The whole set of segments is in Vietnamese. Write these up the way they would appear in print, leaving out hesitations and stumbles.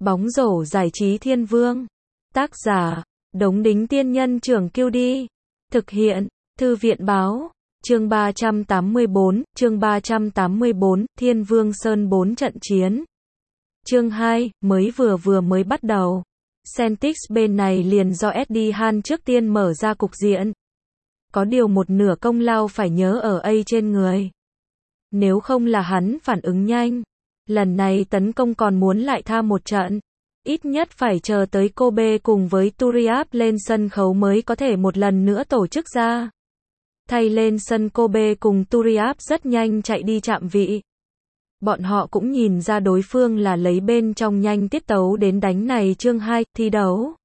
Bóng rổ giải trí thiên vương. Tác giả, Đống Đính Tiên Nhân Trưởng Kiêu Đi. Thực hiện, Thư viện Báo. Chương 384, chương 384, Thiên Vương Sơn 4 trận chiến. Chương 2, mới bắt đầu. Celtics bên này liền do Eddie Hall trước tiên mở ra cục diện. Có điều một nửa công lao phải nhớ ở A trên người. Nếu không là hắn phản ứng nhanh, lần này tấn công còn muốn lại tha một trận. Ít nhất phải chờ tới Kobe cùng với Turiaf lên sân khấu mới có thể một lần nữa tổ chức ra. Thay lên sân Kobe cùng Turiaf rất nhanh chạy đi chạm vị. Bọn họ cũng nhìn ra đối phương là lấy bên trong nhanh tiết tấu đến đánh này chương 2, thi đấu.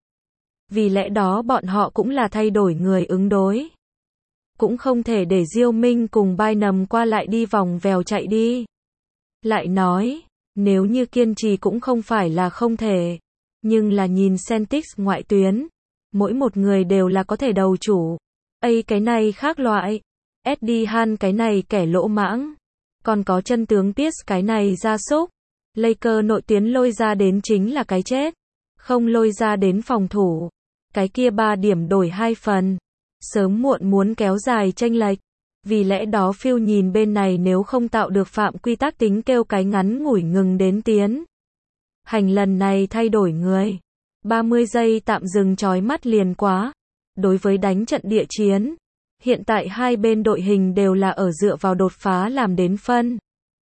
Vì lẽ đó bọn họ cũng là thay đổi người ứng đối. Cũng không thể để Diêu Minh cùng Bynum qua lại đi vòng vèo chạy đi. Lại nói, nếu như kiên trì cũng không phải là không thể. Nhưng là nhìn Celtics ngoại tuyến, mỗi một người đều là có thể đầu chủ. A cái này khác loại, Eddie Hall cái này kẻ lỗ mãng, còn có chân tướng Pierce cái này gia súc. Lakers nội tuyến lôi ra đến chính là cái chết, không lôi ra đến phòng thủ. Cái kia 3 điểm đổi 2 phần, sớm muộn muốn kéo dài chênh lệch. Vì lẽ đó Phil nhìn bên này nếu không tạo được phạm quy tắc tính kêu cái ngắn ngủi ngừng đến tiến. Hành lần này thay đổi người. 30 giây tạm dừng chói mắt liền quá. Đối với đánh trận địa chiến, hiện tại hai bên đội hình đều là ở dựa vào đột phá làm đến phân.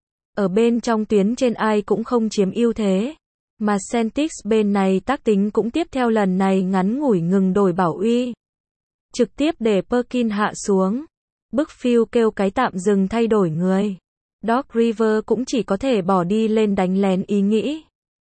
Ở bên trong tuyến trên ai cũng không chiếm ưu thế. Mà Celtics bên này tác tính cũng tiếp theo lần này ngắn ngủi ngừng đổi bảo uy. Trực tiếp để Perkins hạ xuống. Bức Phil kêu cái tạm dừng thay đổi người. Doc Rivers cũng chỉ có thể bỏ đi lên đánh lén ý nghĩ.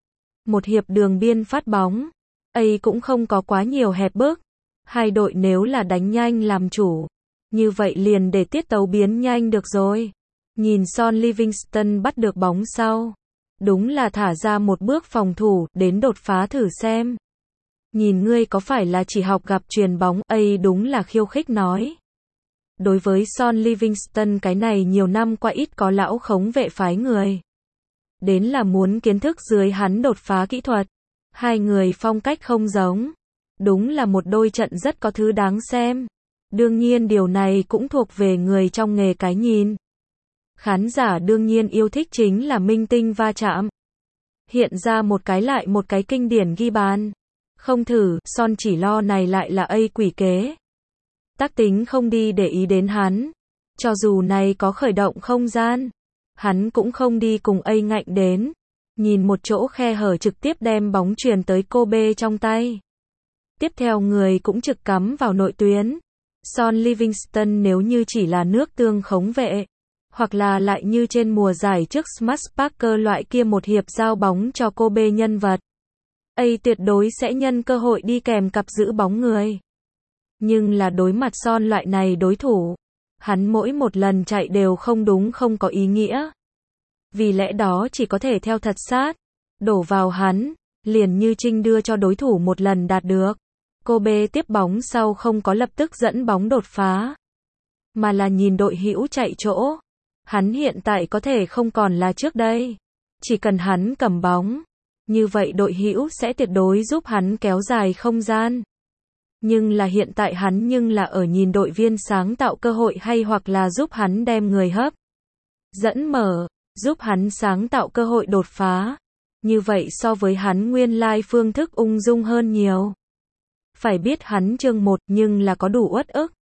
Một hiệp đường biên phát bóng. A cũng không có quá nhiều hẹp bước. Hai đội nếu là đánh nhanh làm chủ, như vậy liền để tiết tấu biến nhanh được rồi. Nhìn Son Livingston bắt được bóng sau, đúng là thả ra một bước phòng thủ, đến đột phá thử xem. Nhìn ngươi có phải là chỉ học gặp truyền bóng, A đúng là khiêu khích nói. Đối với Son Livingston cái này nhiều năm qua ít có lão khống vệ phái người. Đến là muốn kiến thức dưới hắn đột phá kỹ thuật. Hai người phong cách không giống. Đúng là một đôi trận rất có thứ đáng xem. Đương nhiên điều này cũng thuộc về người trong nghề cái nhìn. Khán giả đương nhiên yêu thích chính là minh tinh va chạm. Hiện ra một cái lại một cái kinh điển ghi bàn. Không thử, Son chỉ lo này lại là A quỷ kế. Tác tính không đi để ý đến hắn. Cho dù này có khởi động không gian, hắn cũng không đi cùng A ngạnh đến. Nhìn một chỗ khe hở trực tiếp đem bóng truyền tới Kobe trong tay. Tiếp theo người cũng trực cắm vào nội tuyến. Son Livingston nếu như chỉ là nước tương khống vệ, hoặc là lại như trên mùa giải trước Smash Parker loại kia một hiệp giao bóng cho Kobe nhân vật. A tuyệt đối sẽ nhân cơ hội đi kèm cặp giữ bóng người. Nhưng là đối mặt Son loại này đối thủ, hắn mỗi một lần chạy đều không đúng không có ý nghĩa. Vì lẽ đó chỉ có thể theo thật sát, đổ vào hắn, liền như Trinh đưa cho đối thủ một lần đạt được. Kobe tiếp bóng sau không có lập tức dẫn bóng đột phá, mà là nhìn đội hữu chạy chỗ. Hắn hiện tại có thể không còn là trước đây. Chỉ cần hắn cầm bóng, như vậy đội hữu sẽ tuyệt đối giúp hắn kéo dài không gian. Nhưng là hiện tại hắn nhưng là ở nhìn đội viên sáng tạo cơ hội hay hoặc là giúp hắn đem người hấp dẫn mở, giúp hắn sáng tạo cơ hội đột phá. Như vậy so với hắn nguyên lai phương thức ung dung hơn nhiều. Phải biết hắn chương 1 nhưng là có đủ uất ức.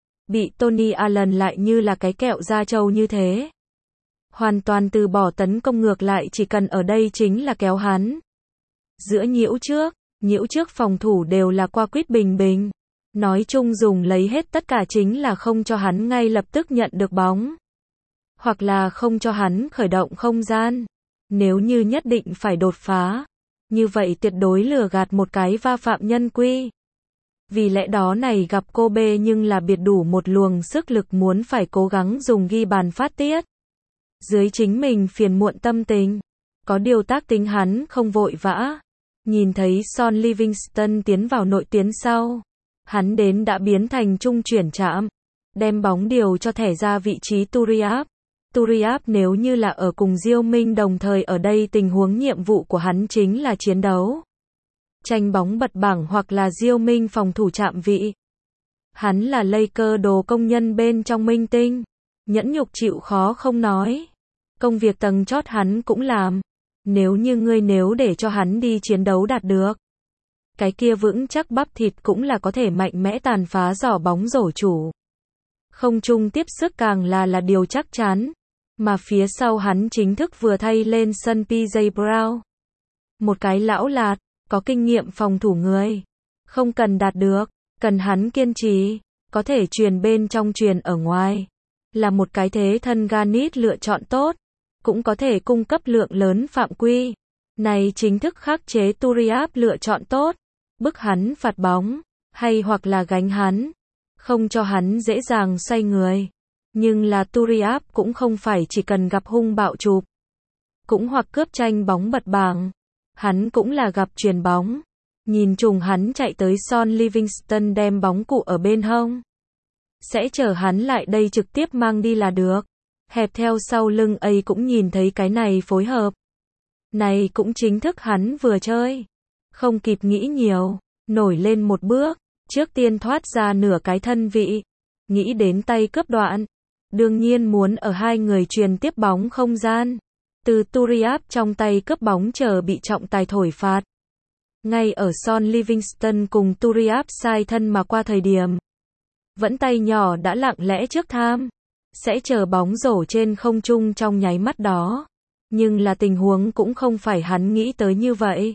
Bị Tony Allen lại như là cái kẹo da trâu như thế. Hoàn toàn từ bỏ tấn công ngược lại chỉ cần ở đây chính là kéo hắn. Giữa nhiễu trước phòng thủ đều là qua quýt bình bình. Nói chung dùng lấy hết tất cả chính là không cho hắn ngay lập tức nhận được bóng. Hoặc là không cho hắn khởi động không gian. Nếu như nhất định phải đột phá, như vậy tuyệt đối lừa gạt một cái va phạm nhân quy. Vì lẽ đó này gặp Kobe nhưng là biệt đủ một luồng sức lực muốn phải cố gắng dùng ghi bàn phát tiết. Dưới chính mình phiền muộn tâm tình, có điều tác tính hắn không vội vã. Nhìn thấy Son Livingston tiến vào nội tuyến sau, hắn đến đã biến thành trung chuyển chạm, đem bóng điều cho thẻ ra vị trí Turiaf. Turiaf nếu như là ở cùng Diêu Minh đồng thời ở đây tình huống nhiệm vụ của hắn chính là chiến đấu. Tranh bóng bật bảng hoặc là Diêu Minh phòng thủ chạm vị. Hắn là Laker đồ công nhân bên trong minh tinh. Nhẫn nhục chịu khó không nói. Công việc tầng chót hắn cũng làm. Nếu như ngươi nếu để cho hắn đi chiến đấu đạt được. Cái kia vững chắc bắp thịt cũng là có thể mạnh mẽ tàn phá giỏ bóng rổ chủ. Không chung tiếp sức càng là điều chắc chắn. Mà phía sau hắn chính thức vừa thay lên sân PJ Brown. Một cái lão lạt, có kinh nghiệm phòng thủ người. Không cần đạt được, cần hắn kiên trì, có thể truyền bên trong truyền ở ngoài. Là một cái thế thân Garnett lựa chọn tốt, cũng có thể cung cấp lượng lớn phạm quy. Này chính thức khắc chế Turiaf lựa chọn tốt, bức hắn phạt bóng, hay hoặc là gánh hắn, không cho hắn dễ dàng xoay người. Nhưng là Turiaf cũng không phải chỉ cần gặp hung bạo chụp, cũng hoặc cướp tranh bóng bật bảng. Hắn cũng là gặp chuyền bóng. Nhìn trùng hắn chạy tới Son Livingston đem bóng cụ ở bên hông. Sẽ chở hắn lại đây trực tiếp mang đi là được. Hẹp theo sau lưng ấy cũng nhìn thấy cái này phối hợp. Này cũng chính thức hắn vừa chơi. Không kịp nghĩ nhiều, nổi lên một bước, trước tiên thoát ra nửa cái thân vị. Nghĩ đến tay cướp đoạn. Đương nhiên muốn ở hai người truyền tiếp bóng không gian. Từ Turiaf trong tay cướp bóng chờ bị trọng tài thổi phạt. Ngay ở Son Livingston cùng Turiaf sai thân mà qua thời điểm. Vẫn tay nhỏ đã lặng lẽ trước tham. Sẽ chờ bóng rổ trên không trung trong nháy mắt đó. Nhưng là tình huống cũng không phải hắn nghĩ tới như vậy.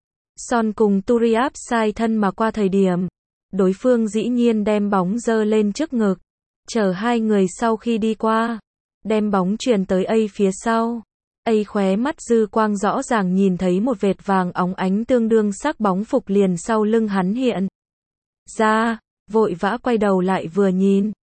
Son cùng Turiaf sai thân mà qua thời điểm. Đối phương dĩ nhiên đem bóng giơ lên trước ngực. Chờ hai người sau khi đi qua. Đem bóng truyền tới A phía sau. A khóe mắt dư quang rõ ràng nhìn thấy một vệt vàng óng ánh tương đương sắc bóng phục liền sau lưng hắn hiện ra, vội vã quay đầu lại vừa nhìn.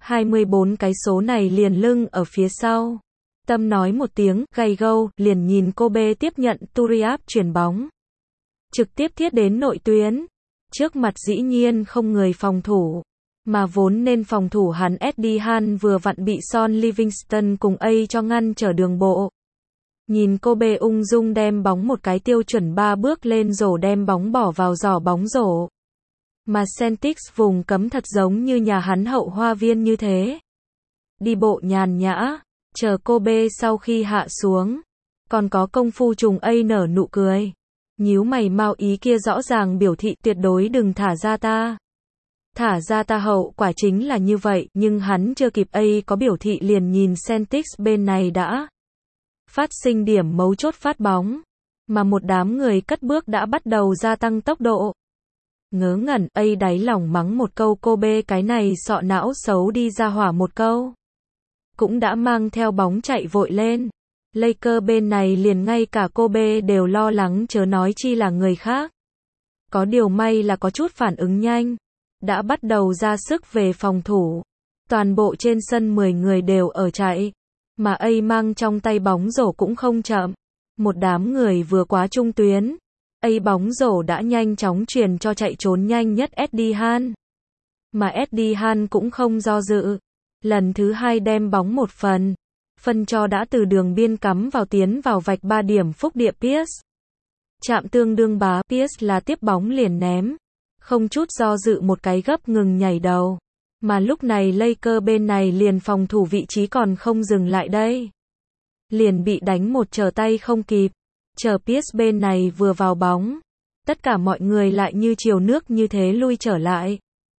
24 cái số này liền lưng ở phía sau. Tâm nói một tiếng, gay gâu, liền nhìn Kobe tiếp nhận Turiaf chuyển bóng. Trực tiếp thiết đến nội tuyến. Trước mặt dĩ nhiên không người phòng thủ. Mà vốn nên phòng thủ hắn Eddie Han vừa vặn bị Son Livingston cùng A cho ngăn trở đường bộ. Nhìn Kobe ung dung đem bóng một cái tiêu chuẩn 3 bước lên rổ đem bóng bỏ vào giỏ bóng rổ. Mà Celtics vùng cấm thật giống như nhà hắn hậu hoa viên như thế. Đi bộ nhàn nhã, chờ Kobe sau khi hạ xuống. Còn có công phu trùng A nở nụ cười. Nhíu mày mau ý kia rõ ràng biểu thị tuyệt đối đừng thả ra ta. Thả ra ta hậu quả chính là như vậy, nhưng hắn chưa kịp A có biểu thị liền nhìn Celtics bên này đã phát sinh điểm mấu chốt phát bóng, mà một đám người cất bước đã bắt đầu gia tăng tốc độ. Ngớ ngẩn, A đáy lòng mắng một câu Kobe cái này sọ não xấu đi ra hỏa một câu. Cũng đã mang theo bóng chạy vội lên. Laker bên này liền ngay cả Kobe đều lo lắng chớ nói chi là người khác. Có điều may là có chút phản ứng nhanh. Đã bắt đầu ra sức về phòng thủ. Toàn bộ trên sân 10 người đều ở chạy. Mà A mang trong tay bóng rổ cũng không chậm. Một đám người vừa quá trung tuyến. A bóng rổ đã nhanh chóng truyền cho chạy trốn nhanh nhất Eddie Han. Mà Eddie Han cũng không do dự. Lần thứ hai đem bóng một phần. Phân cho đã từ đường biên cắm vào tiến vào vạch 3 điểm phúc địa Pierce. Chạm tương đương bá Pierce là tiếp bóng liền ném. Không chút do dự một cái gấp ngừng nhảy đầu. Mà lúc này Laker bên này liền phòng thủ vị trí còn không dừng lại đây. Liền bị đánh một trở tay không kịp. Chờ Pierce bên này vừa vào bóng. Tất cả mọi người lại như chiều nước như thế lui trở lại.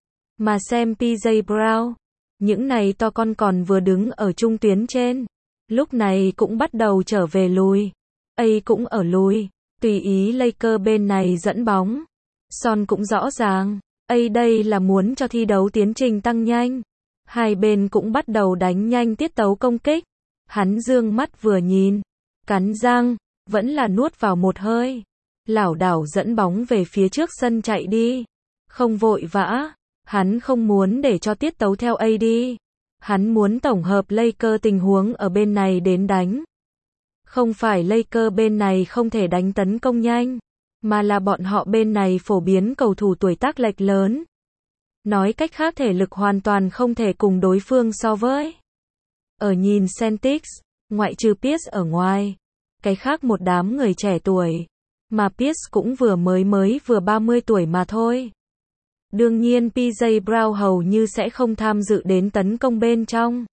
Mà xem PJ Brown. Những này to con còn vừa đứng ở trung tuyến trên. Lúc này cũng bắt đầu trở về lùi. A cũng ở lùi. Tùy ý Laker bên này dẫn bóng. Son cũng rõ ràng. A đây là muốn cho thi đấu tiến trình tăng nhanh. Hai bên cũng bắt đầu đánh nhanh tiết tấu công kích. Hắn dương mắt vừa nhìn. Cắn răng. Vẫn là nuốt vào một hơi. Lảo đảo dẫn bóng về phía trước sân chạy đi. Không vội vã. Hắn không muốn để cho tiết tấu theo A đi. Hắn muốn tổng hợp Laker tình huống ở bên này đến đánh. Không phải Laker bên này không thể đánh tấn công nhanh. Mà là bọn họ bên này phổ biến cầu thủ tuổi tác lệch lớn. Nói cách khác thể lực hoàn toàn không thể cùng đối phương so với. Ở nhìn Celtics, ngoại trừ Pierce ở ngoài, cái khác một đám người trẻ tuổi, mà Pierce cũng vừa 30 tuổi mà thôi. Đương nhiên PJ Brown hầu như sẽ không tham dự đến tấn công bên trong.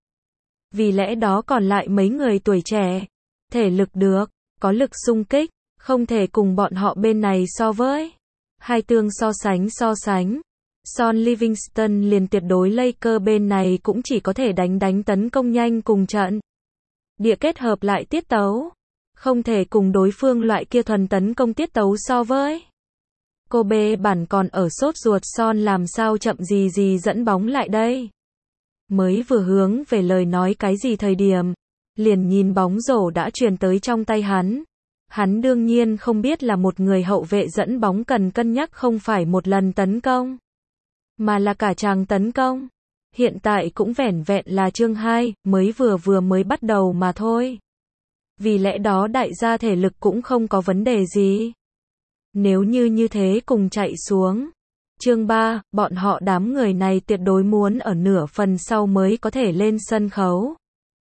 Vì lẽ đó còn lại mấy người tuổi trẻ, thể lực được, có lực xung kích, không thể cùng bọn họ bên này so với. Hai tương so sánh. Son Livingston liền tuyệt đối Lakers bên này cũng chỉ có thể đánh tấn công nhanh cùng trận địa kết hợp lại tiết tấu. Không thể cùng đối phương loại kia thuần tấn công tiết tấu so với. Kobe bản còn ở sốt ruột Son làm sao chậm gì dẫn bóng lại đây. Mới vừa hướng về lời nói cái gì thời điểm, liền nhìn bóng rổ đã truyền tới trong tay hắn. Hắn đương nhiên không biết là một người hậu vệ dẫn bóng cần cân nhắc không phải một lần tấn công, mà là cả chàng tấn công. Hiện tại cũng vẻn vẹn là chương 2, mới bắt đầu mà thôi. Vì lẽ đó đại gia thể lực cũng không có vấn đề gì. Nếu như thế cùng chạy xuống. Chương 3, bọn họ đám người này tuyệt đối muốn ở nửa phần sau mới có thể lên sân khấu.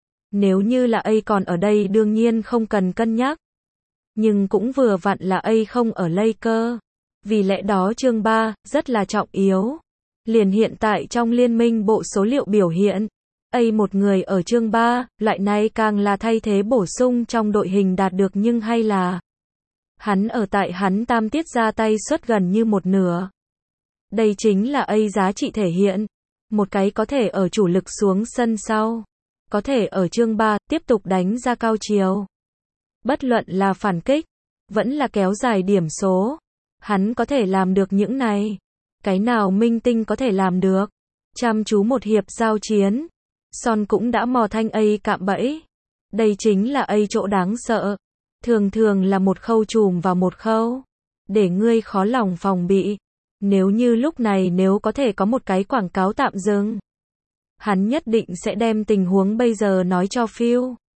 Nếu như là A còn ở đây đương nhiên không cần cân nhắc. Nhưng cũng vừa vặn là A không ở Lakers. Vì lẽ đó chương 3, rất là trọng yếu. Liền hiện tại trong liên minh bộ số liệu biểu hiện. A một người ở chương 3, loại này càng là thay thế bổ sung trong đội hình đạt được nhưng hay là hắn ở tại hắn tam tiết ra tay suất gần như một nửa. Đây chính là A giá trị thể hiện. Một cái có thể ở chủ lực xuống sân sau. Có thể ở chương 3 tiếp tục đánh ra cao chiều. Bất luận là phản kích, vẫn là kéo dài điểm số. Hắn có thể làm được những này. Cái nào minh tinh có thể làm được. Chăm chú một hiệp giao chiến. Son cũng đã mò thanh A cạm bẫy. Đây chính là A chỗ đáng sợ. Thường là một khâu chùm vào một khâu. Để ngươi khó lòng phòng bị. Nếu như lúc này nếu có thể có một cái quảng cáo tạm dừng. Hắn nhất định sẽ đem tình huống bây giờ nói cho Phil.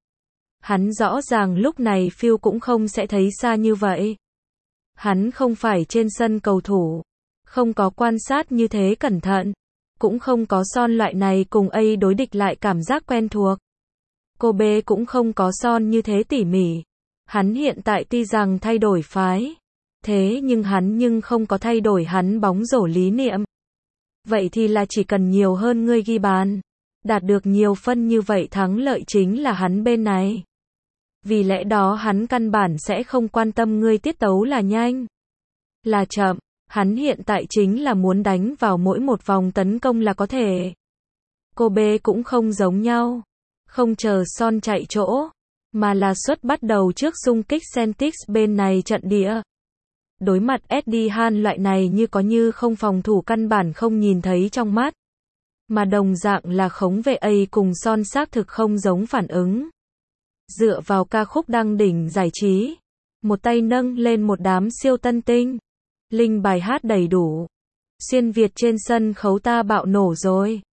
Hắn rõ ràng lúc này Phil cũng không sẽ thấy xa như vậy. Hắn không phải trên sân cầu thủ. Không có quan sát như thế cẩn thận. Cũng không có Son loại này cùng A đối địch lại cảm giác quen thuộc. Kobe cũng không có Son như thế tỉ mỉ. Hắn hiện tại tuy rằng thay đổi phái. Thế nhưng hắn không có thay đổi hắn bóng rổ lý niệm. Vậy thì là chỉ cần nhiều hơn ngươi ghi bàn. Đạt được nhiều phân như vậy thắng lợi chính là hắn bên này. Vì lẽ đó hắn căn bản sẽ không quan tâm ngươi tiết tấu là nhanh, là chậm. Hắn hiện tại chính là muốn đánh vào mỗi một vòng tấn công là có thể. Kobe cũng không giống nhau. Không chờ Son chạy chỗ, mà là xuất bắt đầu trước xung kích Celtics bên này trận địa. Đối mặt Eddie Han loại này như có như không phòng thủ căn bản không nhìn thấy trong mắt. Mà đồng dạng là khống vệ A cùng Son xác thực không giống phản ứng. Dựa vào ca khúc đăng đỉnh giải trí. Một tay nâng lên một đám siêu tân tinh. Linh bài hát đầy đủ. Xuyên Việt trên sân khấu ta bạo nổ rồi.